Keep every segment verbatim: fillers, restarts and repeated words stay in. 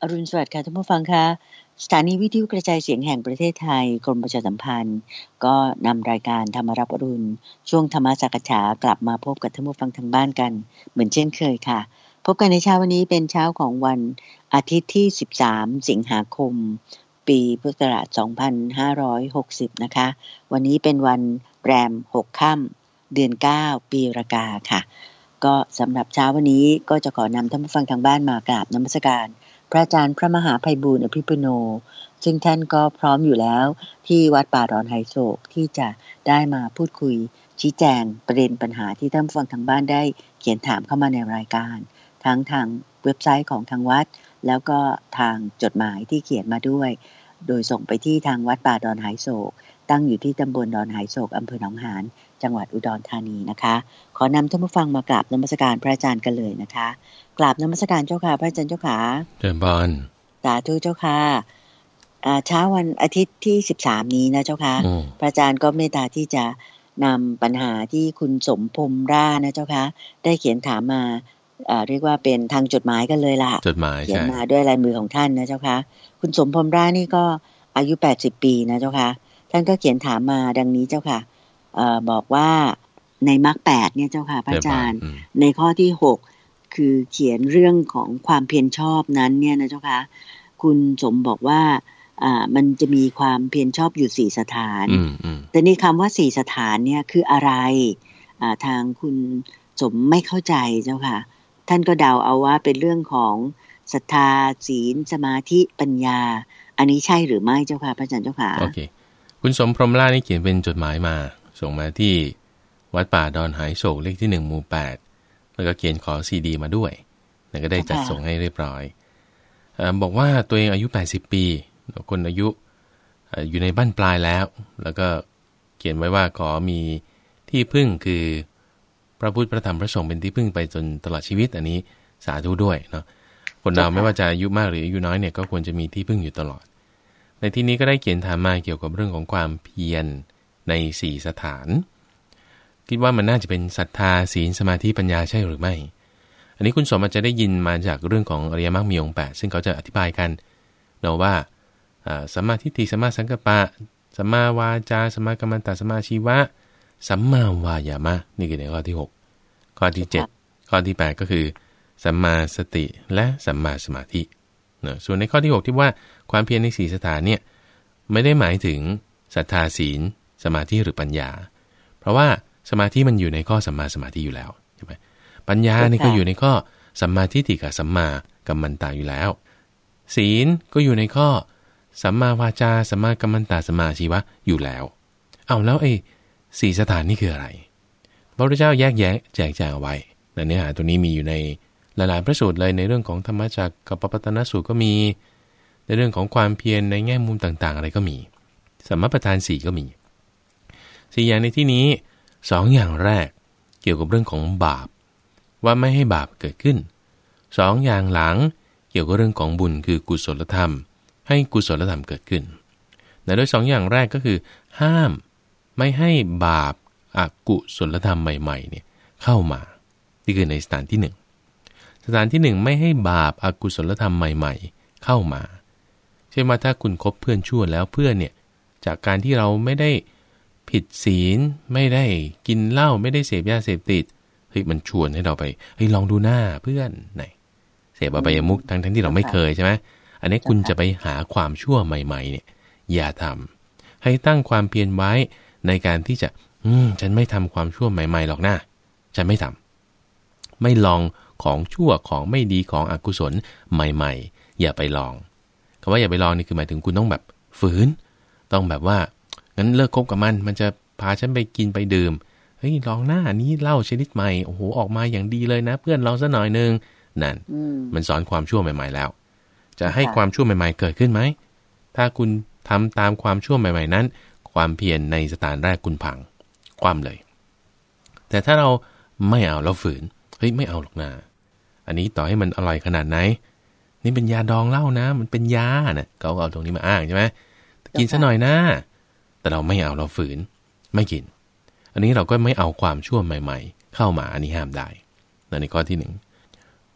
อรุณสวัสดิ์ค่ะท่านผู้ฟังคะสถานีวิทยุกระจายเสียงแห่งประเทศไทยกรมประชาสัมพันธ์ก็นำรายการธรรมรับอรุณช่วงธรรมสักฉากลับมาพบกับท่านผู้ฟังทางบ้านกันเหมือนเช่นเคยค่ะพบกันในเช้าวันนี้เป็นเช้าของวันอาทิตย์ที่สิบสามสิงหาคมปีพุทธศักราชสองพันห้าร้อยหกสิบนะคะวันนี้เป็นวันแรมหกค่ำเดือนเก้าปีรากาค่ะก็สำหรับเช้าวันนี้ก็จะขอนำท่านผู้ฟังทางบ้านมากราบนมัสการพระอาจารย์พระมหาไพบูลย์อภิปุโนซึ่งท่านก็พร้อมอยู่แล้วที่วัดป่าดอนไหโศกที่จะได้มาพูดคุยชี้แจงประเด็นปัญหาที่ท่านผู้ฟังทางบ้านได้เขียนถามเข้ามาในรายการทั้งทางเว็บไซต์ของทางวัดแล้วก็ทางจดหมายที่เขียนมาด้วยโดยส่งไปที่ทางวัดป่าดอนไหโศกตั้งอยู่ที่ตำบลดอนไหโศกอำเภอหนองหานจังหวัดอุดรธานีนะคะขอนำท่านผู้ฟังมากราบนมัสการพระอาจารย์กันเลยนะคะกราบนมัสการเจ้าค่ะพระอาจารย์เจ้าค่ะเจริญพรสาธุเจ้าค่ะเช้าวันอาทิตย์ที่สิบสามนี้นะเจ้าค่ะพระอาจารย์ก็เมตตาที่จะนำปัญหาที่คุณสมพมร่านะเจ้าค่ะได้เขียนถามมาเรียกว่าเป็นทางจดหมายกันเลยล่ะจดหมายเขียนมาด้วยลายมือของท่านนะเจ้าค่ะคุณสมพมร่านี่ก็อายุแปดสิบปีนะเจ้าค่ะท่านก็เขียนถามมาดังนี้เจ้าค่ะบอกว่าในมรรคแปดเนี่ยเจ้าค่ะพระอาจารย์ในข้อที่หกคือเขียนเรื่องของความเพียรชอบนั้นเนี่ยนะเจ้าค่ะคุณสมบอกว่าอ่ามันจะมีความเพียรชอบอยู่สี่สถานแต่นี่คำว่าสี่สถานเนี่ยคืออะไรอ่าทางคุณสมไม่เข้าใจเจ้าค่ะท่านก็เดาเอาว่าเป็นเรื่องของศรัทธาศีลสมาธิปัญญาอันนี้ใช่หรือไม่เจ้าค่ะพระอาจารย์เจ้าค่ะโอเคคุณสมพรหมล่านี่เขียนเป็นจดหมายมาส่งมาที่วัดป่าดอนไหโศกเลขที่หนึ่งหมู่แปดแล้วก็เขียนขอซีดีมาด้วยแล้วก็ได้จัดส่งให้เรียบร้อยเอ่อบอกว่าตัวเองอายุแปดสิบปีคนอายุอยู่ในบั้นปลายแล้วแล้วก็เขียนไว้ว่าขอมีที่พึ่งคือพระพุทธพระธรรมพระสงฆ์เป็นที่พึ่งไปจนตลอดชีวิตอันนี้สาธุด้วยเนาะคนเราไม่ว่าจะอายุมากหรืออายุน้อยเนี่ยก็ควรจะมีที่พึ่งอยู่ตลอดในที่นี้ก็ได้เขียนถามมาเกี่ยวกับเรื่องของความเพียรในสี่สถานคิดว่ามันน่าจะเป็นศรัทธาศีลสมาธิปัญญาใช่หรือไม่อันนี้คุณสมอาจจะได้ยินมาจากเรื่องของอริยมรรคมีองค์แปดซึ่งเขาจะอธิบายกันเนาะว่าสัมมาทิฏฐิสัมมาสังกัปปะสัมมาวาจาสัมมากัมมันตะสัมมาชีวะสัมมาวายามะนี่คือในข้อที่หกข้อที่เจ็ดข้อที่แปดก็คือสัมมาสติและสัมมาสมาธิเนาะส่วนในข้อที่หกที่ว่าความเพียรในสี่สถานเนี่ยไม่ได้หมายถึงศรัทธาศีลสมาธิหรือปัญญาเพราะว่าสมาธิมันอยู่ในข้อสัมมาสมาธิอยู่แล้วใช่ไหมปัญญานี่ก็อยู่ในข้อสัมมาทิฏฐิกับสัมมากัมมันตะอยู่แล้วศีลก็อยู่ในข้อสัมมาวาจาสัมมากัมมันตะสัมมาชีวะอยู่แล้วเอาแล้วไอ้สี่สถานนี่คืออะไรพระพุทธเจ้าแยกแยะแจกแจงเอาไว้ในเนื้อหาตัวนี้มีอยู่ในหลายๆพระสูตรเลยในเรื่องของธรรมจักรกับปปัตตนสูตรก็มีในเรื่องของความเพียรในแง่มุมต่างๆอะไรก็มีสัมมาประธานสี่ก็มีสี่อย่างในที่นี้สองอย่างแรกเกี่ยวกับเรื่องของบาปว่าไม่ให้บาปเกิดขึ้นสองอย่างหลังเกี่ยวกับเรื่องของบุญคือกุศลธรรมให้กุศลธรรมเกิดขึ้นแต่โดยสองอย่างแรกก็คือห้ามไม่ให้บาปอกุศลธรรมใหม่ๆเนี่ยเข้ามานี่คือในสถานที่หนึ่งสถานที่หนึ่งไม่ให้บาปอกุศลธรรมใหม่ๆเข้ามาเช่นว่าถ้าคุณคบเพื่อนชั่วแล้วเพื่อนเนี่ยจากการที่เราไม่ได้ผิดศีลไม่ได้กินเหล้าไม่ได้เสพยาเสพติดเฮ้ยมันชวนให้เราไปเฮ้ยลองดูหน้าเพื่อนไหนเสพอบายมุขทั้งทั้งที่เราไม่เคยใช่ไหมอันนี้คุณจะไปหาความชั่วใหม่ๆเนี่ยอย่าทำให้ตั้งความเพียรไว้ในการที่จะอืมฉันไม่ทำความชั่วใหม่ๆหรอกนะฉันไม่ทำไม่ลองของชั่วของไม่ดีของอกุศลใหม่ๆอย่าไปลองคำว่าอย่าไปลองนี่คือหมายถึงคุณต้องแบบฝืนต้องแบบว่างั้นเลิกคบกับมันมันจะพาฉันไปกินไปดื่มเฮ้ยลองหน้านี้เหล้าชนิดใหม่โอ้โหออกมาอย่างดีเลยนะเพื่อนลองซะหน่อยนึงนั่นมันสอนความชั่วใหม่ๆแล้วจะให้ความชั่วใหม่ๆเกิดขึ้นไหมถ้าคุณทำตามความชั่วใหม่ๆนั้นความเพียรในสถานแรกคุณพังความเลยแต่ถ้าเราไม่เอาเราฝืนเฮ้ยไม่เอาหรอกนะอันนี้ต่อให้มันอร่อยขนาดไหนนี่เป็นยาดองเหล้านะมันเป็นยานะเขาเอาตรงนี้มาอ้างใช่ไหมกินซะหน่อยนะแต่เราไม่เอาเราฝืนไม่กินอันนี้เราก็ไม่เอาความชั่วใหม่ๆเข้ามาอันนี้ห้ามได้ในข้อที่หนึ่ง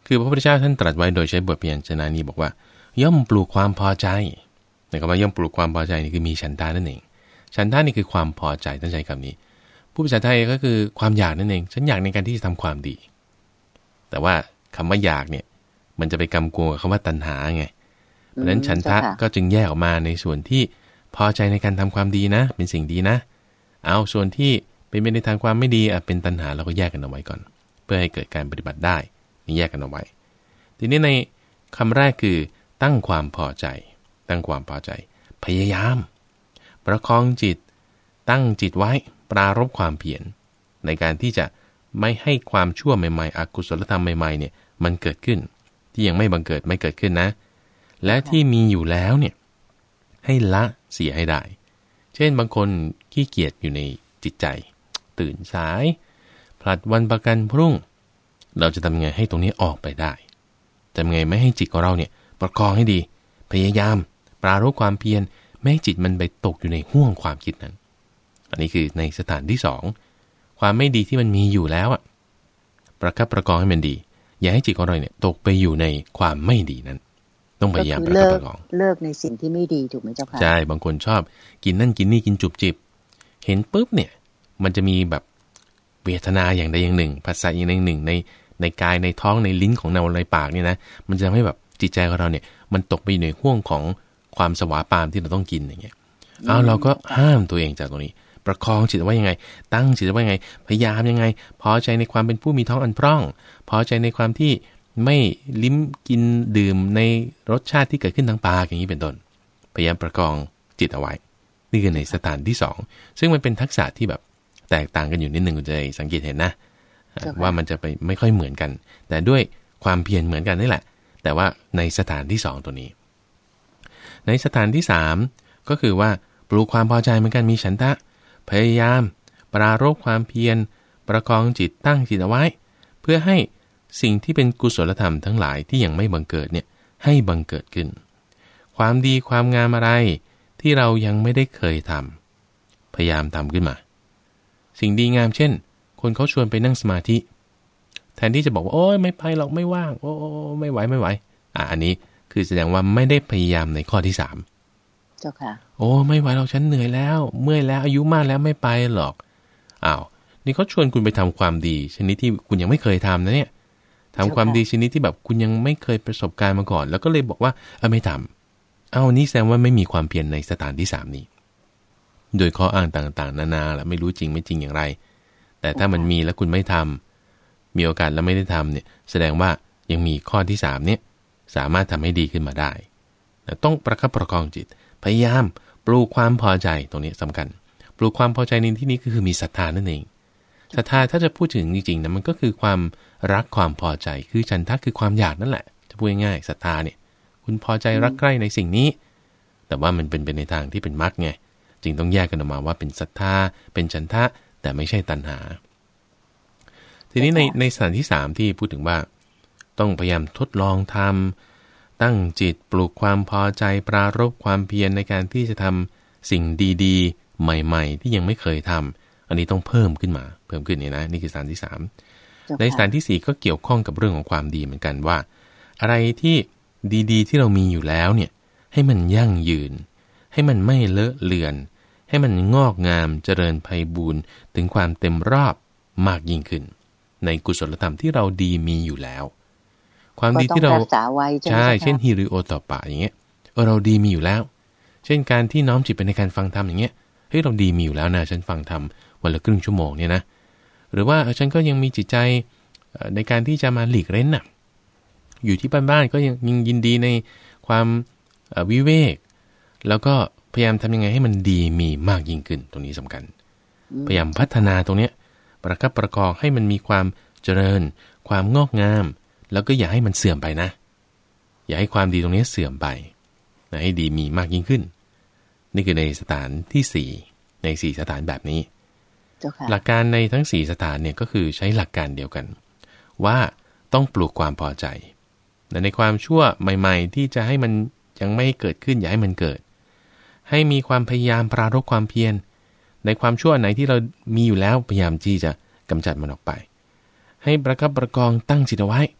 คือพระพุทธเจ้าท่านตรัสไว้โดยใช้บทพยัญชนะนี้บอกว่าย่อมปลูกความพอใจนะครับว่าย่อมปลูกความพอใจนี่คือมีฉันทานั่นเองฉันทานี่คือความพอใจท่านใช้คำนี้ผู้ภาษาไทยก็คือความอยากนั่นเองฉันอยากในการที่จะทำความดีแต่ว่าคำว่าอยากเนี่ยมันจะไปกำกวมกับคำว่าตัณหาไงเพราะฉะนั้นฉันทะก็จึงแยกออกมาในส่วนที่พอใจในการทำความดีนะเป็นสิ่งดีนะเอาส่วนที่เป็นไปในทางความไม่ดีอ่ะเป็นตัณหาเราก็แยกกันเอาไว้ก่อนเพื่อให้เกิดการปฏิบัติได้นี่แยกกันเอาไว้ทีนี้ในคำแรกคือตั้งความพอใจตั้งความพอใจพยายามประคองจิตตั้งจิตไว้ปรารภความเพียรในการที่จะไม่ให้ความชั่วใหม่ๆอกุศลธรรมใหม่ๆเนี่ยมันเกิดขึ้นที่ยังไม่บังเกิดไม่เกิดขึ้นนะและที่มีอยู่แล้วเนี่ยให้ละเสียให้ได้เช่นบางคนขี้เกียจอยู่ในจิตใจตื่นสายผลัดวันประกันพรุ่งเราจะทำยังไงให้ตรงนี้ออกไปได้ทำยังไงไม่ให้จิตของเราเนี่ยประคองให้ดีพยายามปรารภความเพียรไม่ให้จิตมันไปตกอยู่ในห่วงความคิดนั้นอันนี้คือในสถานที่สองความไม่ดีที่มันมีอยู่แล้วอ่ะประคับประคองให้มันดีอย่าให้จิตของเราเนี่ยตกไปอยู่ในความไม่ดีนั้นต้องพยายามประคับประคองเลิกในสิ่งที่ไม่ดีถูกไหมเจ้าค่ะใช่บางคนชอบกินนั่นกินนี่กินจุบจิบเห็นปุ๊บเนี่ยมันจะมีแบบเวทนาอย่างใดอย่างหนึ่งภาษาอย่างใดอย่างหนึ่งในในกายในท้องในลิ้นของเราในปากเนี่ยนะมันจะทำให้แบบจิตใจของเราเนี่ยมันตกไปอยู่ในห่วงของความสวาปามที่เราต้องกินอย่างเงี้ยเอาเราก็ห้ามตัวเองจากตรงนี้ประคองจิตไว้ยังไงตั้งจิตไว้ยังไงพยายามยังไงพอใจในความเป็นผู้มีท้องอันพร่องพอใจในความที่ไม่ลิ้มกินดื่มในรสชาติที่เกิดขึ้นทางปากอย่างนี้เป็นต้นพยายามประคองจิตเอาไว้นี่คือในสถานที่สองซึ่งมันเป็นทักษะที่แบบแตกต่างกันอยู่นิดนึงคุณจะสังเกตเห็นนะว่ามันจะไปไม่ค่อยเหมือนกันแต่ด้วยความเพียรเหมือนกันนี่แหละแต่ว่าในสถานที่สองตัวนี้ในสถานที่สามก็คือว่าปลูกความพอใจเหมือนกันมีฉันทะพยายามปรารภความเพียรประคองจิตตั้งจิตเอาไว้เพื่อให้สิ่งที่เป็นกุศลธรรมทั้งหลายที่ยังไม่บังเกิดเนี่ยให้บังเกิดขึ้นความดีความงามอะไรที่เรายังไม่ได้เคยทำพยายามทำขึ้นมาสิ่งดีงามเช่นคนเขาชวนไปนั่งสมาธิแทนที่จะบอกว่าโอ๊ยไม่ไปหรอกไม่ว่างโอ้ไม่ไหวไม่ไหวอ่ะอันนี้คือแสดงว่าไม่ได้พยายามในข้อที่สามเจ้าค่ะโอ้ไม่ไหวเราฉันเหนื่อยแล้วเมื่อยแล้วอายุมากแล้วไม่ไปหรอกอ้าวนี่เขาชวนคุณไปทำความดีชนิดที่คุณยังไม่เคยทำนะเนี่ยทำความดีชนิดที่แบบคุณยังไม่เคยประสบการณ์มาก่อนแล้วก็เลยบอกว่าเออไม่ทำเอานี่แสดงว่าไม่มีความเพียรในสถานที่สามนี้โดยข้ออ้างต่างๆนานาแหละไม่รู้จริงไม่จริงอย่างไรแต่ถ้ามันมีแล้วคุณไม่ทำมีโอกาสแล้วไม่ได้ทำเนี่ยแสดงว่ายังมีข้อที่สามเนี่ยสามารถทำให้ดีขึ้นมาได้แต่ต้องประคับประคองจิตพยายามปลูกความพอใจตรงนี้สำคัญปลูกความพอใจในที่นี้ก็คือมีศรัทธานั่นเองศรัทธาถ้าจะพูดถึงจริงๆนะมันก็คือความรักความพอใจคือฉันทะคือความอยากนั่นแหละจะพูดง่ายๆศรัทธาเนี่ยคุณพอใจรักใคร่ในสิ่งนี้แต่ว่ามันเป็นไปในทางที่เป็นมรรคไงจึงต้องแยกกันออกมาว่าเป็นศรัทธาเป็นฉันทะแต่ไม่ใช่ตัณหาทีนี้ในในสถานที่สามที่พูดถึงว่าต้องพยายามทดลองทำตั้งจิตปลูกความพอใจปรารภความเพียรในการที่จะทำสิ่งดีๆใหม่ๆที่ยังไม่เคยทำอันนี้ต้องเพิ่มขึ้นมาเพิ่มขึ้นนี่นะนี่คือสถานที่สามในสถานที่สี่ก็เกี่ยวข้องกับเรื่องของความดีเหมือนกันว่าอะไรที่ดีๆที่เรามีอยู่แล้วเนี่ยให้มันยั่งยืนให้มันไม่เลอะเลือนให้มันงอกงามเจริญไพบูรย์ถึงความเต็มรอบมากยิ่งขึ้นในกุศลธรรมที่เราดีมีอยู่แล้วความดีที่เราใช่เช่นฮิริโอตปะอย่างเงี้ยเออเราดีมีอยู่แล้วเช่นการที่น้อมจิตไปในการฟังธรรมอย่างเงี้ยเฮ้ยเราดีมีอยู่แล้วนะฉันฟังธรรมวันละครึ่งชั่วโมงเนี่ยนะหรือว่าฉันก็ยังมีจิตใจในการที่จะมาหลีกเล่นน่ะอยู่ที่บ้านๆก็ยังยินดีในความวิเวกแล้วก็พยายามทำยังไงให้มันดีมีมากยิ่งขึ้นตรงนี้สำคัญพยายามพัฒนาตรงเนี้ยประคับประคองให้มันมีความเจริญความงอกงามแล้วก็อย่าให้มันเสื่อมไปนะอย่าให้ความดีตรงนี้เสื่อมไปนะให้ดีมีมากยิ่งขึ้นนี่คือในสถานที่สี่ในสี่สถานแบบนี้หลักการในทั้งสี่สถานเนี่ยก็คือใช้หลักการเดียวกันว่าต้องปลูกความพอใจในความชั่วใหม่ๆที่จะให้มันยังไม่เกิดขึ้นอย่าให้มันเกิดให้มีความพยายามปรารภความเพียรในความชั่วไหนที่เรามีอยู่แล้วพยายามที่จะกำจัดมันออกไปให้ประคับประคองตั้งจิตเอาไว้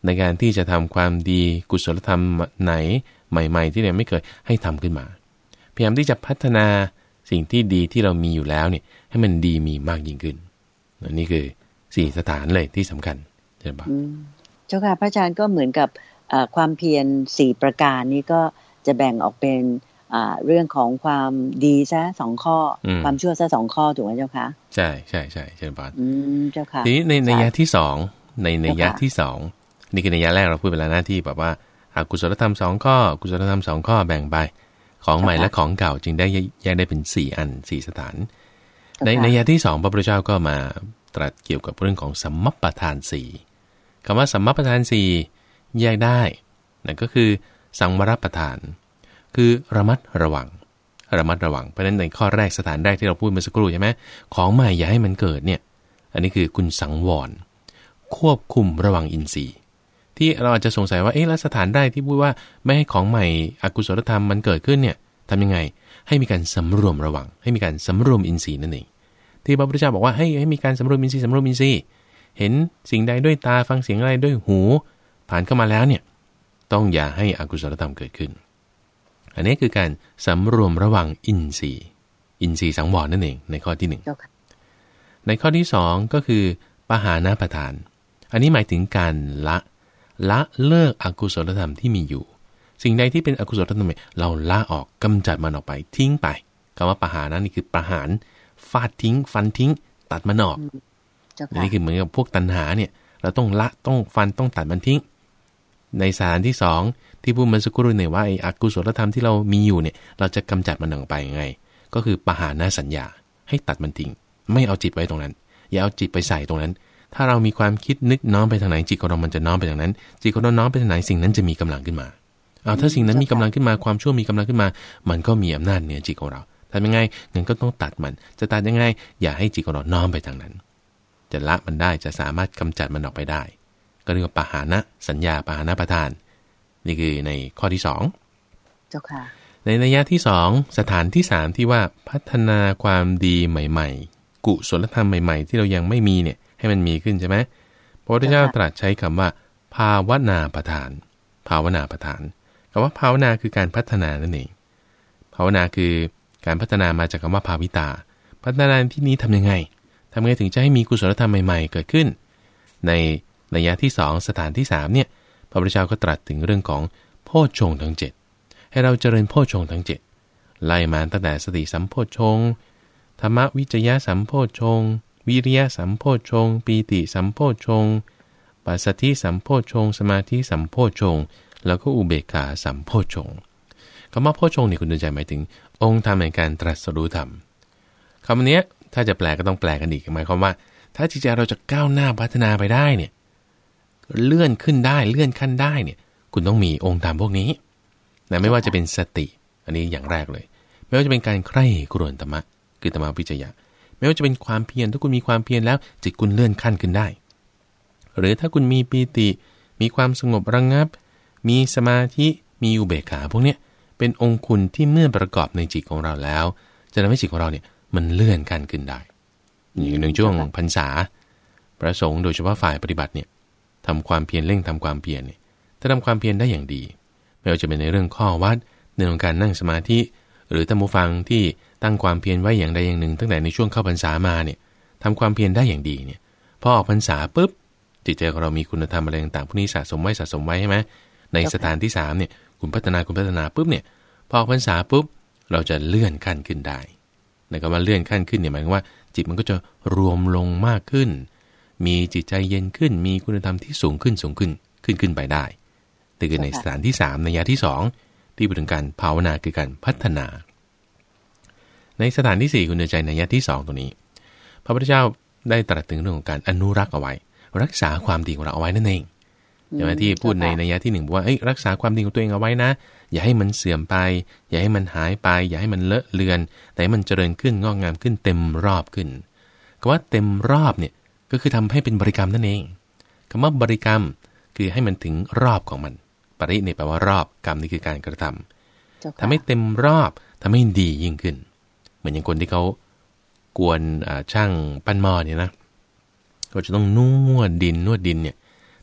ในการที่จะทำความดีกุศลธรรมไหนใหม่ๆที่เราไม่เคยให้ทำขึ้นมาพยายามที่จะพัฒนาสิ่งที่ดีที่เรามีอยู่แล้วเนี่ยให้มันดีมีมากยิ่งขึ้นนี่คือสี่สถานเลยที่สำคัญใช่ไหมเจ้าค่ะพระอาจารย์ก็เหมือนกับความเพียรสี่ประการนี้ก็จะแบ่งออกเป็นเรื่องของความดีซะสองข้อความชั่วซะสองข้อถูกไหมเจ้าค่ะใช่ใช่ใช่เชิญพรเจ้าค่ะทีนี้ในในยะที่สองในในยะที่สองนี่คือในยะแรกเราพูดไปแล้วหน้าที่แบบว่ากุศลธรรมสองข้อกุศลธรรมสองข้อแบ่งไปของใหม่และของเก่าจึงได้แยกได้เป็นสี่อันสี่สถานในในยะที่สองพระพุทธเจ้าก็มาตรัสเกี่ยวกับเรื่องของสัมมัปปทานสี่คำว่าสัมมัปปทานสี่แยกได้นั่นก็คือสังวรประทานคือระมัดระวังระมัดระวังเพราะฉะนั้นในข้อแรกสถานแรกที่เราพูดเมื่อสักครู่ใช่ไหมของใหม่อย่าให้มันเกิดเนี่ยอันนี้คือคุณสังวรควบคุมระวังอินทรีย์ที่เราอาจจะสงสัยว่าเอ๊ะแล้วสถานแรกที่พูดว่าไม่ให้ของใหม่อกุศลธรรมมันเกิดขึ้นเนี่ยทำยังไงให้มีการสำรวมระวังให้มีการสำรวมอินทรีย์นั่นเองที่พระพุทธเจ้าบอกว่าให้ให้มีการสำรวมอินทรีย์สำรวมอินทรีย์เห็นสิ่งใดด้วยตาฟังเสียงอะไรด้วยหูผ่านเข้ามาแล้วเนี่ยต้องอย่าให้อกุศลธรรมเกิดขึ้นอันนี้คือการสำรวมระวังอินทรีย์อินทรีย์สังวรนั่นเองในข้อที่หนึ่งในข้อที่สองก็คือปหานะประทานอันนี้หมายถึงการละละเลิกอกุศลธรรมที่มีอยู่สิ่งใดที่เป็นอกุศลธรรมเราละออกกำจัดมันออกไปทิ้งไปคำว่าปหานะนี่คือประหารฟาดทิ้งฟันทิ้งตัดมันออกนี่คือเหมือนกับพวกตัณหาเนี่ยเราต้องละต้องฟันต้องตัดมันทิ้งในสถานที่สองที่พูดมาสักครู่เนี่ยว่าไอ้อกุศลธรรมที่เรามีอยู่เนี่ยเราจะกำจัดมันออกไปยังไงก็คือปหานะสัญญาให้ตัดมันทิ้งไม่เอาจิตไว้ตรงนั้นอย่าเอาจิตไปใส่ตรงนั้นถ้าเรามีความคิดนึกน้อมไปทางไหนจิตของเรามันจะน้อมไปทางนั้นจิตของเราน้อมไปทางไหนสิ่งนั้นจะมีกำลังขึ้นมาเอาถ้าสิ่งนั้นมีกำลังขึ้นมาความชั่วมีกำลังขึ้นมามันก็มีอำนาจเหนือจิตของเราทำยังไงงั้นก็ต้องตัดมันจะตัดยังไงอย่าให้จิตของเราน้อมไปทางนั้นจะละมันได้จะสามารถกำจัดมันออกไปได้ก็เรียกว่าปหานะสัญญาปหานะประทานนี่คือในข้อที่สองเจ้าค่ะในนัยยะที่สองสถานที่สามที่ว่าพัฒนาความดีใหม่ๆกุศลธรรมใหม่ๆที่เรายังไม่มีเนี่ยให้มันมีขึ้นใช่ไหมพระพุทธเจ้าตรัสใช้คำว่าภาวนาประทานภาวนาประทานคำว่าภาวนาคือการพัฒนานั่นเองภาวนาคือการพัฒนามาจากคำว่าภาวิตาพัฒนาที่นี้ทำยังไงทำยังไงถึงจะให้มีกุศลธรรมใหม่ๆเกิดขึ้นในนัยยะที่สองสถานที่สามเนี่ยพระพุทธเจ้าก็ตรัสถึงเรื่องของโพชฌงค์ทั้งเจ็ดให้เราเจริญโพชฌงค์ทั้งเจ็ดไล่มาตั้งแต่สติสัมโพชฌงค์ธรรมวิจยะสัมโพชฌงค์วิริยะสัมโพชฌงค์ปีติสัมโพชฌงค์ปัสสัทธิสัมโพชฌงค์สมาธิสัมโพชฌงค์แล้วก็อุเบกขาสัมโพชฌงค์คำว่าโพชฌงค์นี่คุณดูใจหมายถึงองค์ธรรมแห่งการตรัสรู้ธรรมคำนี้ถ้าจะแปลก็ต้องแปลกันอีกหมายความว่าถ้าจิตใจเราจะก้าวหน้าพัฒนาไปได้เนี่ยเลื่อนขึ้นได้เลื่อนขั้นได้เนี่ยคุณต้องมีองค์ธรรมพวกนี้นะไม่ว่าจะเป็นสติอันนี้อย่างแรกเลยไม่ว่าจะเป็นการใคร่ครวญธรรมะคือธรรมวิจยะไม่ว่าจะเป็นความเพียรถ้าคุณมีความเพียรแล้วจิตคุณเลื่อนขั้นขึ้นได้หรือถ้าคุณมีปีติมีความสงบระงับมีสมาธิมีอุเบกขาพวกนี้เป็นองค์คุณที่เมื่อประกอบในจิตของเราแล้วจะทำให้จิตของเราเนี่ยมันเลื่อนขั้นขึ้นได้อย่างในช่วงพรรษาพระสงฆ์โดยเฉพาะฝ่ายปฏิบัติเนี่ยทำความเพียรเร่งทำความเพียรเนี่ยถ้าทำความเพียรได้อย่างดีไม่ว่าจะเป็นในเรื่องข้อวัดในเรื่องการนั่งสมาธิหรือท่านผู้ฟังที่ตั้งความเพียรไว้อย่างใดอย่างหนึ่งตั้งแต่ในช่วงเข้าพรรษามาเนี่ยทำความเพียรได้อย่างดีเนี่ยพอออกพรรษาปุ๊บจิตใจของเรามีคุณธรรมอะไรต่างๆพวกนี้สะสมไว้สะสมไว้ใช่ไหมในสถานที่สามเนี่ยคุณพัฒนาคุณพัฒนาปุ๊บเนี่ยพอออกพรรษาปุ๊บเราจะเลื่อนขั้นขึ้นได้ในคำว่าเลื่อนขั้นขึ้นเนี่ยหมายถึงว่าจิตมันก็จะรวมลงมากขึ้นมีจิตใจเย็นขึ้นมีคุณธรรมที่สูงขึ้นสูงขึ้นขึ้นขึ้นไปได้แต่คือในสถานที่สามในยะที่สองที่พูดถึงการภาวนาคือการพัฒนาในสถานที่สี่คุณเดินใจในยะที่สองตัวนี้พระพุทธเจ้าได้ตรัสถึงเรื่องของการอนุรักษ์เอาไว้รักษาความดีของเราเอาไว้นั่นเองอย่างที่พูดในนัยยะที่หนึ่งบอกว่าเอ้ยรักษาความดีของตัวเองเอาไว้นะอย่าให้มันเสื่อมไปอย่าให้มันหายไปอย่าให้มันเลอะเลือนแต่ให้มันเจริญขึ้นงอกงามขึ้นเต็มรอบขึ้นคำว่าเต็มรอบเนี่ยก็คือทำให้เป็นบริกรรมนั่นเองคำว่าบริกรรมคือให้มันถึงรอบของมันปริเนี่ยแปลว่ารอบกรรมนี่คือการกระทำทำให้เต็มรอบทำให้ดียิ่งขึ้นเหมือนอย่างคนที่เขากวนช่างปั้นหม้อเนี่ยนะก็จะต้องนวดดินนวดดินเนี่ย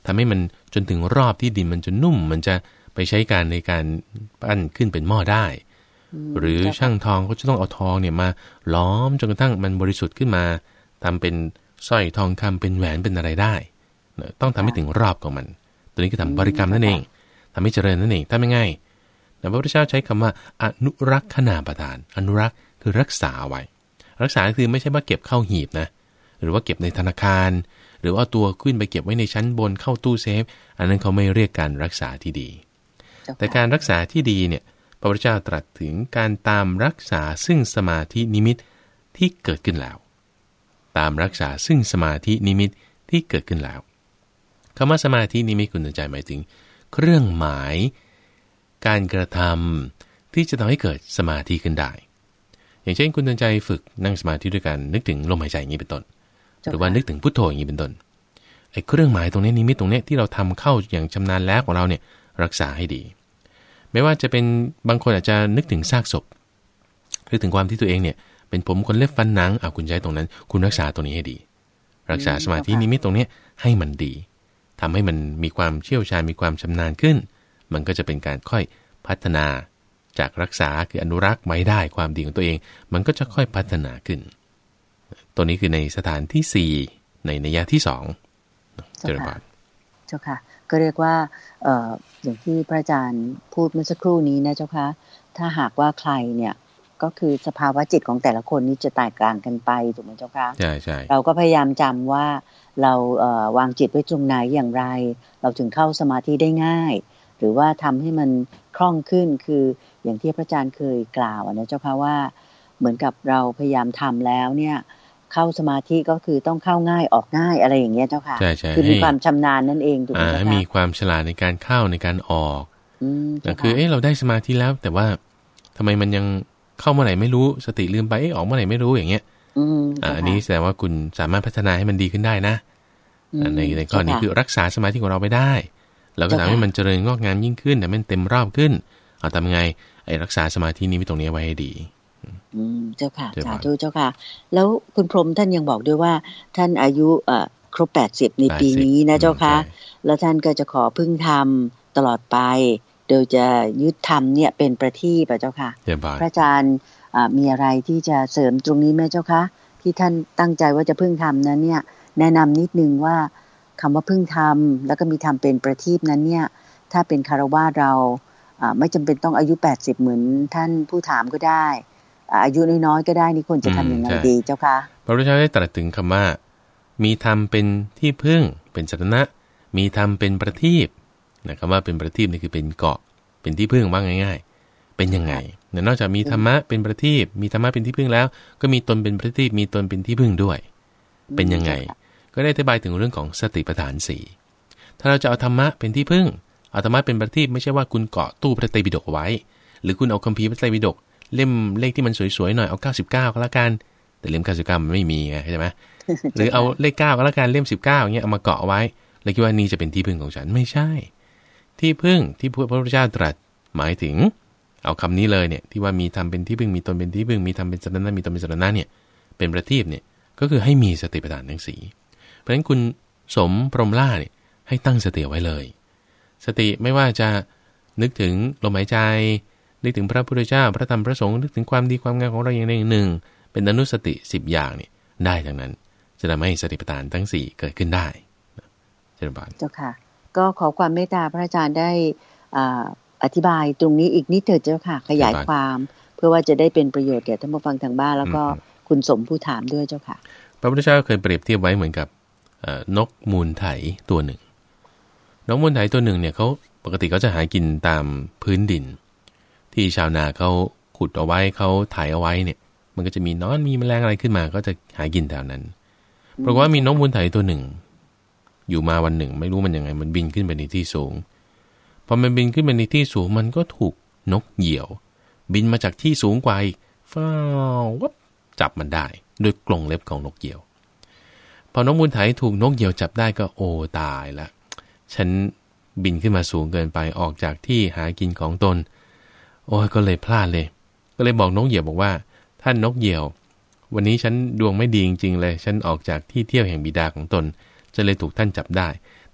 ทำให้มันจนถึงรอบที่ดินมันจะนุ่มมันจะไปใช้การในการปั้นขึ้นเป็นหม้อได้หรือช่างทองเขาจะต้องเอาทองเนี่ยมาล้อมจนกระทั่งมันบริสุทธิ์ขึ้นมาทำเป็นสร้อยทองคำเป็นแหวนเป็นอะไรได้ต้องทำให้ถึงรอบของมันตัวนี้คือทำบริกรรมนั่นเองทำให้เจริญนั่นเองทำยังไงแต่พระพุทธเจ้าใช้คำว่าอนุรักษณาประทานอนุรักษ์คือรักษาไว้รักษาคือไม่ใช่ว่าเก็บเข้าหีบนะหรือว่าเก็บในธนาคารหรือว่าตัวขึ้นไปเก็บไว้ในชั้นบนเข้าตู้เซฟอันนั้นเขาไม่เรียกการรักษาที่ดีแต่การรักษาที่ดีเนี่ยพระพุทธเจ้าตรัสถึงการตามรักษาซึ่งสมาธินิมิตที่เกิดขึ้นแล้วตามรักษาซึ่งสมาธินิมิตที่เกิดขึ้นแล้วคำว่าสมาธินิมิตคุณใจหมายถึงเครื่องหมายการกระทำที่จะทำให้เกิดสมาธิขึ้นได้อย่างเช่นคุณใจฝึกนั่งสมาธิด้วยกันนึกถึงลมหายใจอย่างนี้เป็นต้นหรือว่านึกถึงพุทโธอย่างนี้เป็นต้นไอ้เครื่องหมายตรงนี้นิมิตตรงนี้ที่เราทำเข้าอย่างชำนาญแล้วของเราเนี่ยรักษาให้ดีไม่ว่าจะเป็นบางคนอาจจะนึกถึงซากศพนึกถึงความที่ตัวเองเนี่ยเป็นผมคนเล็บฟันหนังเอาคุณใจตรงนั้นคุณรักษาตรงนี้ให้ดีรักษาสมาธินิมิตตรงนี้ให้มันดีทำให้มันมีความเชี่ยวชาญมีความชำนาญขึ้นมันก็จะเป็นการค่อยพัฒนาจากรักษาคืออนุรักษ์ไว้ได้ความดีของตัวเองมันก็จะค่อยพัฒนาขึ้นตัวนี้คือในสถานที่สี่ในนัยยะที่สองเจริญพรเจ้าค่ะก็เรียกว่าเอ่ออย่างที่พระอาจารย์พูดเมื่อสักครู่นี้นะเจ้าค่ะถ้าหากว่าใครเนี่ยก็คือสภาวะจิตของแต่ละคนนี้จะแตกต่างกันไปถูกไหมเจ้าค่ะใช่ใช่เราก็พยายามจำว่าเราเอ่อวางจิตไว้ตรงไหนอย่างไรเราถึงเข้าสมาธิได้ง่ายหรือว่าทำให้มันคล่องขึ้นคืออย่างที่พระอาจารย์เคยกล่าวนะเจ้าค่ะว่าเหมือนกับเราพยายามทำแล้วเนี่ยเข้าสมาธิก็คือต้องเข้าง่ายออกง่ายอะไรอย่างเงี้ยเจ้าค่ะคือมีความชำนาญนั่นเองถูกไหมคะมีความฉลาดในการเข้าในการออกนั่นคือเอ๊ะเราได้สมาธิแล้วแต่ว่าทำไมมันยังเข้าเมื่อไหร่ไม่รู้สติลืมไปเอ๊ะออกเมื่อไหร่ไม่รู้อย่างเงี้ยอันนี้แสดงว่าคุณสามารถพัฒนาให้มันดีขึ้นได้นะในในข้อนี้คือรักษาสมาธิของเราไปได้แล้วก็ทำให้มันเจริญงอกงามยิ่งขึ้นแต่มันเต็มรอบขึ้นเอาทำไงไอ้รักษาสมาธินี้ไว้ตรงนี้ไว้ให้ดีอืมเจ้าค่ะสาธุเจ้าค่ะแล้วคุณพรหมท่านยังบอกด้วยว่าท่านอายุเอ่อครบแปดสิบในปีนี้นะเจ้าค่ะแล้วท่านก็จะขอพึ่งธรรมตลอดไปโดยจะยึดธรรมเนี่ยเป็นประทีปเจ้าค่ะพระอาจารย์มีอะไรที่จะเสริมตรงนี้ไหมเจ้าคะที่ท่านตั้งใจว่าจะพึ่งธรรมนั้นเนี่ยแนะนำนิดนึงว่าคำว่าพึ่งธรรมแล้วก็มีธรรมเป็นประทีปนั้นเนี่ยถ้าเป็นคฤหัสถ์เราไม่จำเป็นต้องอายุแปดสิบเหมือนท่านผู้ถามก็ได้อายุน้อยๆก็ได้นี่ควรจะทำยังไงดีเจ้าคะพระพุทธเจ้าได้ตรัสถึงคำว่ามีธรรมเป็นที่พึ่งเป็นสรณะมีธรรมเป็นประทีปนะคำว่าเป็นประทีปนี่คือเป็นเกาะเป็นที่พึ่งว่าง่ายๆเป็นยังไงนอกจากมีธรรมะเป็นประทีปมีธรรมะเป็นที่พึ่งแล้วก็มีตนเป็นประทีปมีตนเป็นที่พึ่งด้วยเป็นยังไงก็ได้อธิบายถึงเรื่องของสติปัฏฐานสี่ถ้าเราจะเอาธรรมะเป็นที่พึ่งเอาธรรมะเป็นประทีปไม่ใช่ว่าคุณเกาะตู้พระไตรปิฎกไว้หรือคุณเอาคัมภีร์พระไตรปิฎกเล่มเลขที่มันสวยๆหน่อยเอาเก้าสิบเก้าก็แล้วกันแต่เล่มเก้าสิบเก้ามันไม่มีไงใช่ไหม หรือเอาเลขเก้าก็แล้วกันเล่มสิบเก้าอย่างเงี้ยเอามาเกาะไว้แล้วคิดว่านี่จะเป็นที่พึ่งของฉันไม่ใช่ที่พึ่งที่พระพุทธเจ้าตรัสหมายถึงเอาคำนี้เลยเนี่ยที่ว่ามีธรรมเป็นที่พึ่งมีตนเป็นที่พึ่งมีธรรมเป็นสรณะมีตนเป็นสรณะเนี่ยเป็นประทีปเนี่ยก็คือให้มีสติปัฏฐานทั้งสี่เพราะฉะนั้นคุณสมพรหมล่าเนี่ยให้ตั้งสติไว้เลยสติไม่ว่าจะนึกถึงลมหายใจนึกถึงพระพุทธเจ้าพระธรรมพระสงฆ์นึกถึงความดีความงามของเราอย่างใดอย่างหนึ่งเป็นอนุสติสิบอย่างเนี่ยได้ทั้งนั้นจะทำให้สติปัฏฐานทั้งสี่เกิดขึ้นได้เจริญพรเจ้าค่ะก็ขอความเมตตาพระอาจารย์ได้อธิบายตรงนี้อีกนิดเถิดเจ้าค่ะขยายความเพื่อว่าจะได้เป็นประโยชน์แก่ท่านผู้ฟังทางบ้านแล้วก็คุณสมผู้ถามด้วยเจ้าค่ะพระพุทธเจ้าเคยเปรียบเทียบไว้เหมือนกับนกมูลไถตัวหนึ่งนกมูลไถตัวหนึ่งเนี่ยเขาปกติเขาจะหากินตามพื้นดินที่ชาวนาเขาขุดเอาไว้เขาไถเอาไว้เนี่ยมันก็จะมีนอนมีแมลงอะไรขึ้นมาก็จะหากินแถวนั้นเพราะว่ามีนกมูลไถตัวหนึ่งอยู่มาวันหนึ่งไม่รู้มันยังไงมันบินขึ้นไปในที่สูงพอมันบินขึ้นไปในที่สูงมันก็ถูกนกเหยี่ยวบินมาจากที่สูงกว่าอีกฟ้าววับจับมันได้ด้วยกรงเล็บของนกเหยี่ยวพอนกมูลไถถูกนกเหยี่ยวจับได้ก็โอ้ตายละฉันบินขึ้นมาสูงเกินไปออกจากที่หากินของตนโอ้ยก็เลยพลาดเลยก็เลยบอกนกเหยี่ยวบอกว่าท่านนกเหยี่ยววันนี้ฉันดวงไม่ดีจริงๆเลยฉันออกจากที่เที่ยวแห่งบิดาของตนจะเลยถูกท่านจับได้แต่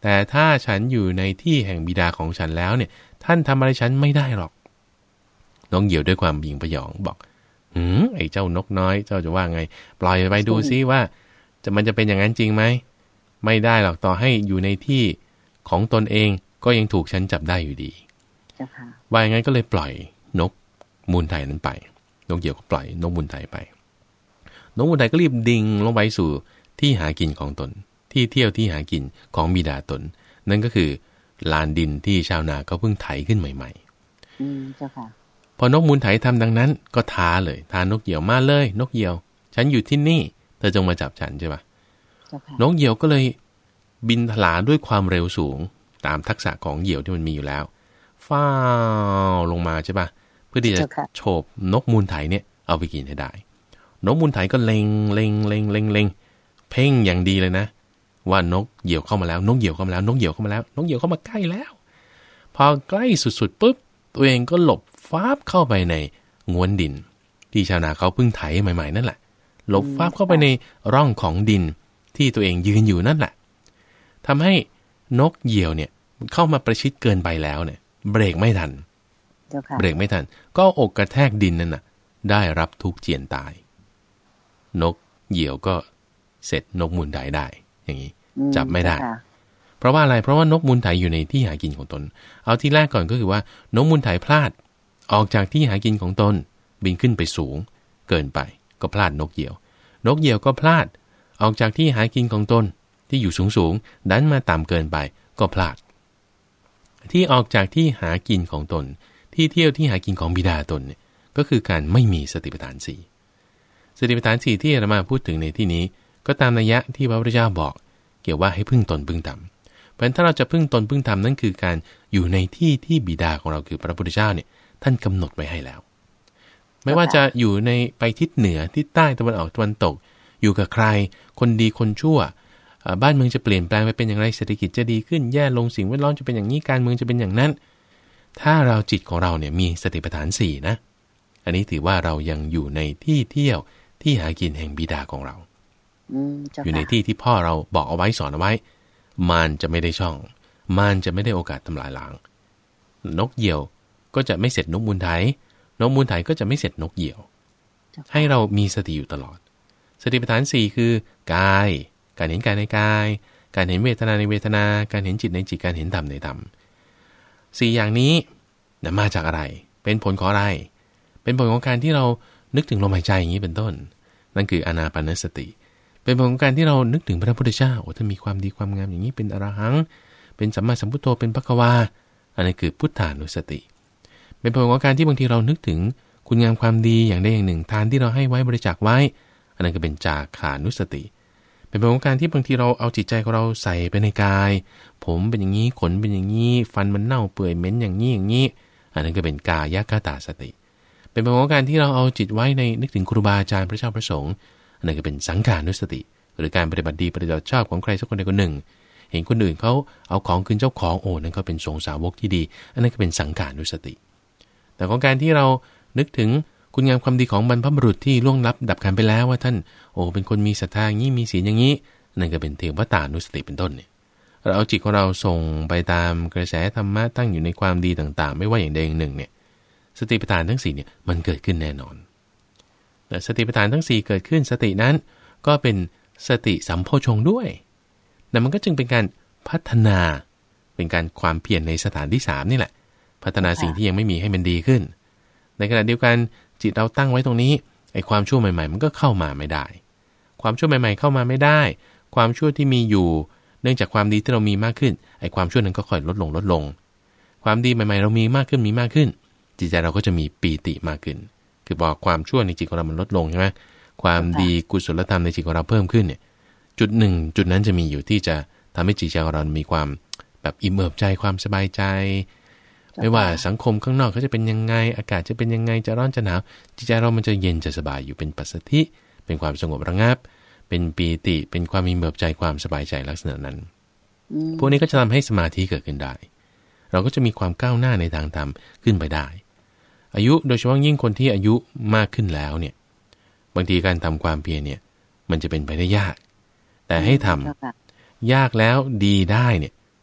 แต่ถ้าฉันอยู่ในที่แห่งบิดาของฉันแล้วเนี่ยท่านทำอะไรฉันไม่ได้หรอกนกเหยี่ยวด้วยความยิงประยองบอกหืมไอ้เจ้านกน้อยเจ้าจะว่าไงปล่อยไปดูซิว่าจะมันจะเป็นอย่างนั้นจริงไหมไม่ได้หรอกต่อให้อยู่ในที่ของตนเองก็ยังถูกฉันจับได้อยู่ดีว่าอย่างนั้นก็เลยปล่อยนกมูลไทยนั้นไปนกเหยี่ยวก็ปล่อยนกมูลไทยไปนกมูลไทยก็รีบดิ่งลงไปสู่ที่หากินของตนที่เที่ยวที่หากินของบิดาตนนั่นก็คือลานดินที่ชาวนาเขาเพิ่งไถขึ้นใหม่ๆอืมเจ้าค่ะพอนกมูลไถทำดังนั้นก็ท้าเลยท้านกเหยี่ยวมาเลยนกเหยี่ยวฉันอยู่ที่นี่เธอจงมาจับฉันใช่ปะนกเหยี่ยวก็เลยบินถลาด้วยความเร็วสูงตามทักษะของเหยี่ยวที่มันมีอยู่แล้วฟ้าวลงมาใช่ปะเพื่อที่จะโฉบนกมูลไถเนี่ยเอาไปกินให้ได้นกมูลไถก็เล็งเล็งเล็งเล็งเล็งเพ่งอย่างดีเลยนะว่านกเหยี่ยวเข้ามาแล้วนกเหยี่ยวเข้ามาแล้วนกเหยี่ยวเข้ามาแล้วนกเหยี่ยวเข้ามาใกล้แล้วพอใกล้สุดๆปุ๊บตัวเองก็หลบฟ้าบเข้าไปในง้วนดินที่ชาวนาเขาเพิ่งไถใหม่ๆนั่นแหละหลบฟ้าบเข้าไปในร่องของดินที่ตัวเองยืนอยู่นั่นแหละทำให้นกเหยี่ยวเนี่ยเข้ามาประชิดเกินไปแล้วเนี่ยเบรกไม่ทันเบรกไม่ทันก็อกกระแทกดินนั่นน่ะได้รับทุกเจียนตายนกเหยี่ยวก็เสร็จนกมูลไถได้อย่างนี้จับไม่ได้เพราะว่าอะไรเพราะว่านกมูลไถอยู่ในที่หากินของตนเอาที่แรกก่อนก็คือว่านกมูลไถพลาดออกจากที่หากินของตนบินขึ้นไปสูงเกินไปก็พลาดนกเหยี่ยวนกเหยี่ยวก็พลาดออกจากที่หากินของตนที่อยู่สูงๆดันมาต่ำเกินไปก็พลาดที่ออกจากที่หากินของตนที่เที่ยวที่หากินของบิดาตนเนี่ยก็คือการไม่มีสติปัฏฐานสี่สติปัฏฐานสี่ที่เรามาพูดถึงในที่นี้ก็ตามนัยยะที่พระพุทธเจ้าบอกเกี่ยวว่าให้พึ่งตนพึ่งธรรมเพราะฉะนั้นถ้าเราจะพึ่งตนพึ่งธรรมนั่นคือการอยู่ในที่ที่บิดาของเราคือพระพุทธเจ้าเนี่ยท่านกำหนดไว้ให้แล้วไม่ว่าจะอยู่ในไปทิศเหนือทิศใต้ตะวันออกตะวันตกอยู่กับใครคนดีคนชั่วบ้านเมืองจะเปลี่ยนแปลงไปเป็นอย่างไรเศรษฐกิจจะดีขึ้นแย่ลงสิ่งแวดล้อมจะเป็นอย่างนี้การเมืองจะเป็นอย่างนั้นถ้าเราจิตของเราเนี่ยมีสติปัฏฐานสี่นะอันนี้ถือว่าเรายังอยู่ในที่เที่ยวที่หากินแห่งบิดาของเราอยู่ในที่ที่พ่อเราบอกเอาไว้สอนเอาไว้มารจะไม่ได้ช่องมารจะไม่ได้โอกาสทำลายล้างนกเหยี่ยวก็จะไม่เสร็จนกมูลไถนกมูลไถก็จะไม่เสร็จนกเหยี่ยวให้เรามีสติอยู่ตลอดสติปัฏฐานสี่คือกายการเห็นกายในกายการเห็นเวทนาในเวทนาการเห็นจิตในจิตการเห็นธรรมในธรรมสี่อย่างนี้นะมาจากอะไรเป็นผลของอะไรเป็นผลของการที่เรานึกถึงลมหายใจอย่างนี้เป็นต้นนั่นคืออานาปานสติเป็นผลของการที่เรานึกถึงพระพุทธเจ้าโอ้ถ้ามีความดีความงามอย่างนี้เป็นอรหังเป็นสัมมาสัมพุทโธเป็นภควาอันนี้คือพุทธานุสติเป็นผลของการที่บางทีเรานึกถึงคุณงามความดีอย่างใดอย่างหนึ่งทานที่เราให้ไว้บริจาคไว้อันนั้นก็เป็นจาขานุสติเป็นผลของการที่บางทีเราเอาจิตใจของเราใส่ไปในกายผมเป็นอย่างนี้ขนเป็นอย่างนี้ฟันมันเน่าเปื่อยเหม็นอย่างนี้อย่างนี้อันนั้นก็เป็นกายคตาสติเป็นผลของการที่เราเอาจิตไว้ในนึกถึงครูบาอาจารย์พระเจ้าพระสงฆ์อันนั้นก็เป็นสังขานุสติหรือการปฏิบัติดีปฏิบัติชอบของใครสักคนใดคนหนึ่งเห็นคนอื่นเขาเอาของคืนเจ้าของโอ้นั่นก็เป็นสงฆ์สาวกที่ดีอันนั้นก็เป็นสังขานุสติแต่ของการที่เรานึกถึงคุณงามความดีของบรรพบุรุษที่ล่วงลับดับขันไปแล้วว่าท่านโอ้เป็นคนมีศรัทธาอย่างนี้มีศีลอย่างนี้นั่นก็เป็นเทวตานุสติเป็นต้นเนี่ยเราเอาจิตของเราส่งไปตามกระแสธรรมะตั้งอยู่ในความดีต่างๆไม่ว่าอย่างใดอย่างหนึ่งเนี่ยสติปัฏฐานทั้งสี่เนี่ยมันเกิดขึ้นแน่นอนแต่สติปัฏฐานทั้งสี่เกิดขึ้นสตินั้นก็เป็นสติสัมโพชฌงค์ด้วยนั่นมันก็จึงเป็นการพัฒนาเป็นการความเพียรในสถานที่สามนี่แหละพัฒนาสิ่งที่ยังไม่มีให้มันดีขึ้นในขณะเดียวกันจิตเราตั้งไว้ตรงนี้ไอ้ความชั่วใหม่ๆมันก็เข้ามาไม่ได้ความชั่วใหม่ๆเข้ามาไม่ได้ความชั่วที่มีอยู่เนื่องจากความดีที่เรามีมากขึ้นไอ้ความชั่วนั้นก็ค่อยลดลงลดลงความดีใหม่ๆเรามีมากขึ้นมีมากขึ้นจิตใจเราก็จะมีปีติมากขึ้นคือบอกความชั่วในจิตของเรามันลดลงใช่ไหมความดีกุศลธรรมในจิตของเราเพิ่มขึ้นเนี่ยจุดหนึ่งจุดนั้นจะมีอยู่ที่จะทำให้จิตใจของเรามีความแบบอิ่มเอิบใจความสบายใจไม่ว่าสังคมข้างนอกเขาจะเป็นยังไงอากาศจะเป็นยังไงจะร้อนจะหนาวจิตใจเรามันจะเย็นจะสบายอยู่เป็นปัสสัทธิเป็นความสงบระงับเป็นปีติเป็นความอิ่มเอิบใจความสบายใจลักษณะนั้นพวกนี้ก็จะทำให้สมาธิเกิดขึ้นได้เราก็จะมีความก้าวหน้าในทางธรรมขึ้นไปได้อายุโดยเฉพาะยิ่งคนที่อายุมากขึ้นแล้วเนี่ยบางทีการทำความเพียรเนี่ยมันจะเป็นไปได้ยากแต่ให้ทำยากแล้วดีได้เนี่ย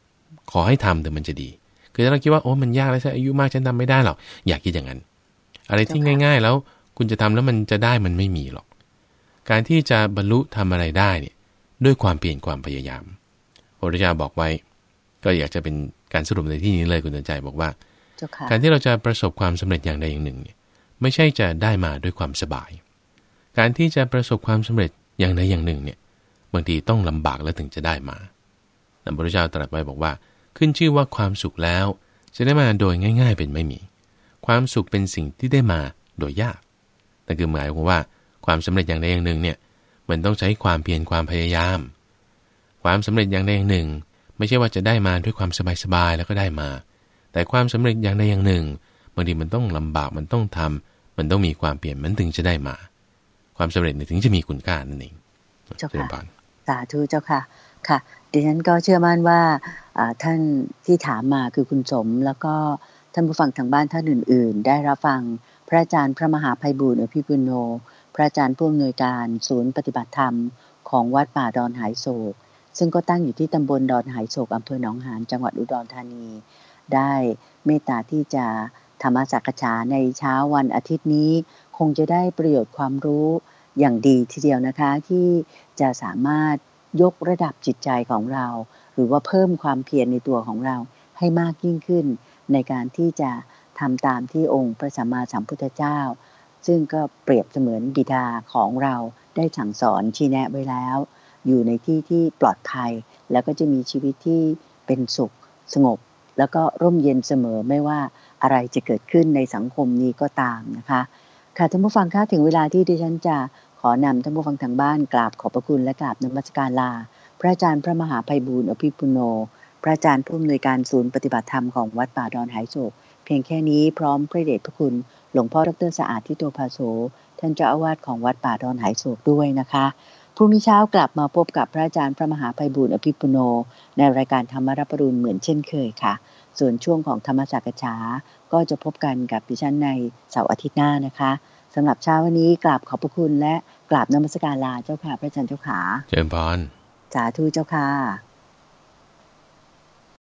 ขอให้ทำแต่มันจะดีคือถ้าเราคิดว่าโอ้มันยากแล้วฉันอายุมากฉันทำไม่ได้หรอกอย่าคิดอย่างนั้นอะไรที่ง่ายๆแล้วคุณจะทำแล้วมันจะได้มันไม่มีหรอกการที่จะบรรลุทำอะไรได้เนี่ยด้วยความเปลี่ยนความพยายามพระพุทธเจ้าบอกไว้ก็อยากจะเป็นการสรุปในที่นี้เลยคุณเตือนใจบอกว่าการที่เราจะประสบความสำเร็จอย่างใดอย่างหนึ่งเนี่ยไม่ใช่จะได้มาด้วยความสบายการที่จะประสบความสำเร็จอย่างใดอย่างหนึ่งเนี่ยบางทีต้องลำบากแล้วถึงจะได้มาพระพุทธเจ้าตรัสไว้บอกว่าขึ้นชื่อว่าความสุขแล้วจะได้มาโดยง่ายๆเป็นไม่มีความสุขเป็นสิ่งที่ได้มาโดยยากนั่นคือหมายความว่าความสำเร็จอย่างใดอย่างหนึ่งเนี่ยมันต้องใช้ความเพียรความพยายามความสำเร็จอย่างใดอย่างหนึ่งไม่ใช่ว่าจะได้มาด้วยความสบายๆแล้วก็ได้มาแต่ความสำเร็จอย่างใดอย่างหนึ่งบางทีมันต้องลำบากมันต้องทำมันต้องมีความเปลี่ยนมันถึงจะได้มาความสำเร็จถึงจะมีคุณค่านั่นเองเจ้าค่ะสาธุเจ้าค่ะค่ะดิฉันก็เชื่อมั่นว่าท่านที่ถามมาคือคุณสมแล้วก็ท่านผู้ฟังทางบ้านท่านอื่นๆได้รับฟังพระอาจารย์พระมหาไพบูลย์อภิปุโนพระอาจารย์ผู้อำนวยการศูนย์ปฏิบัติธรรมของวัดป่าดอนหายโศกซึ่งก็ตั้งอยู่ที่ตำบลดอนหายโศกอำเภอหนองหานจังหวัดอุดรธานีได้เมตตาที่จะธรรมสักษาในเช้าวันอาทิตย์นี้คงจะได้ประโยชน์ความรู้อย่างดีทีเดียวนะคะที่จะสามารถยกระดับจิตใจของเราหรือว่าเพิ่มความเพียรในตัวของเราให้มากยิ่งขึ้นในการที่จะทำตามที่องค์พระสัมมาสัมพุทธเจ้าซึ่งก็เปรียบเสมือนบิดาของเราได้สั่งสอนชี้แนะไว้แล้วอยู่ในที่ที่ปลอดภัยแล้วก็จะมีชีวิตที่เป็นสุขสงบแล้วก็ร่มเย็นเสมอไม่ว่าอะไรจะเกิดขึ้นในสังคมนี้ก็ตามนะคะค่ะท่านผู้ฟังคะถึงเวลาที่ดิฉันจะขอนำท่านผู้ฟังทางบ้านกราบขอบพระคุณและกราบนมัสการลาพระอาจารย์พระมหาไพบูลย์อภิปุโนพระอาจารย์ผู้อำนวยการศูนย์ปฏิบัติธรรมของวัดป่าดอนหายโศกเพียงแค่นี้พร้อมพระเดชพระคุณหลวงพ่อดร.สะอาดทิโตภาโสท่านเจ้าอาวาสของวัดป่าดอนหายโศกด้วยนะคะพรุ่งนี้เช้ากลับมาพบกับพระอาจารย์พระมหาไพบูลย์อภิปุโนในรายการธรรมรับอรุณเหมือนเช่นเคยค่ะส่วนช่วงของธรรมสักษาก็จะพบกันกับดิฉันในเสาร์อาทิตย์หน้านะคะสำหรับเช้าวันนี้กราบขอบพระคุณและกราบนมัสการลาเจ้าค่ะพระอาจารย์เจ้าขาเจริญพรสาธุเจ้าค่ะ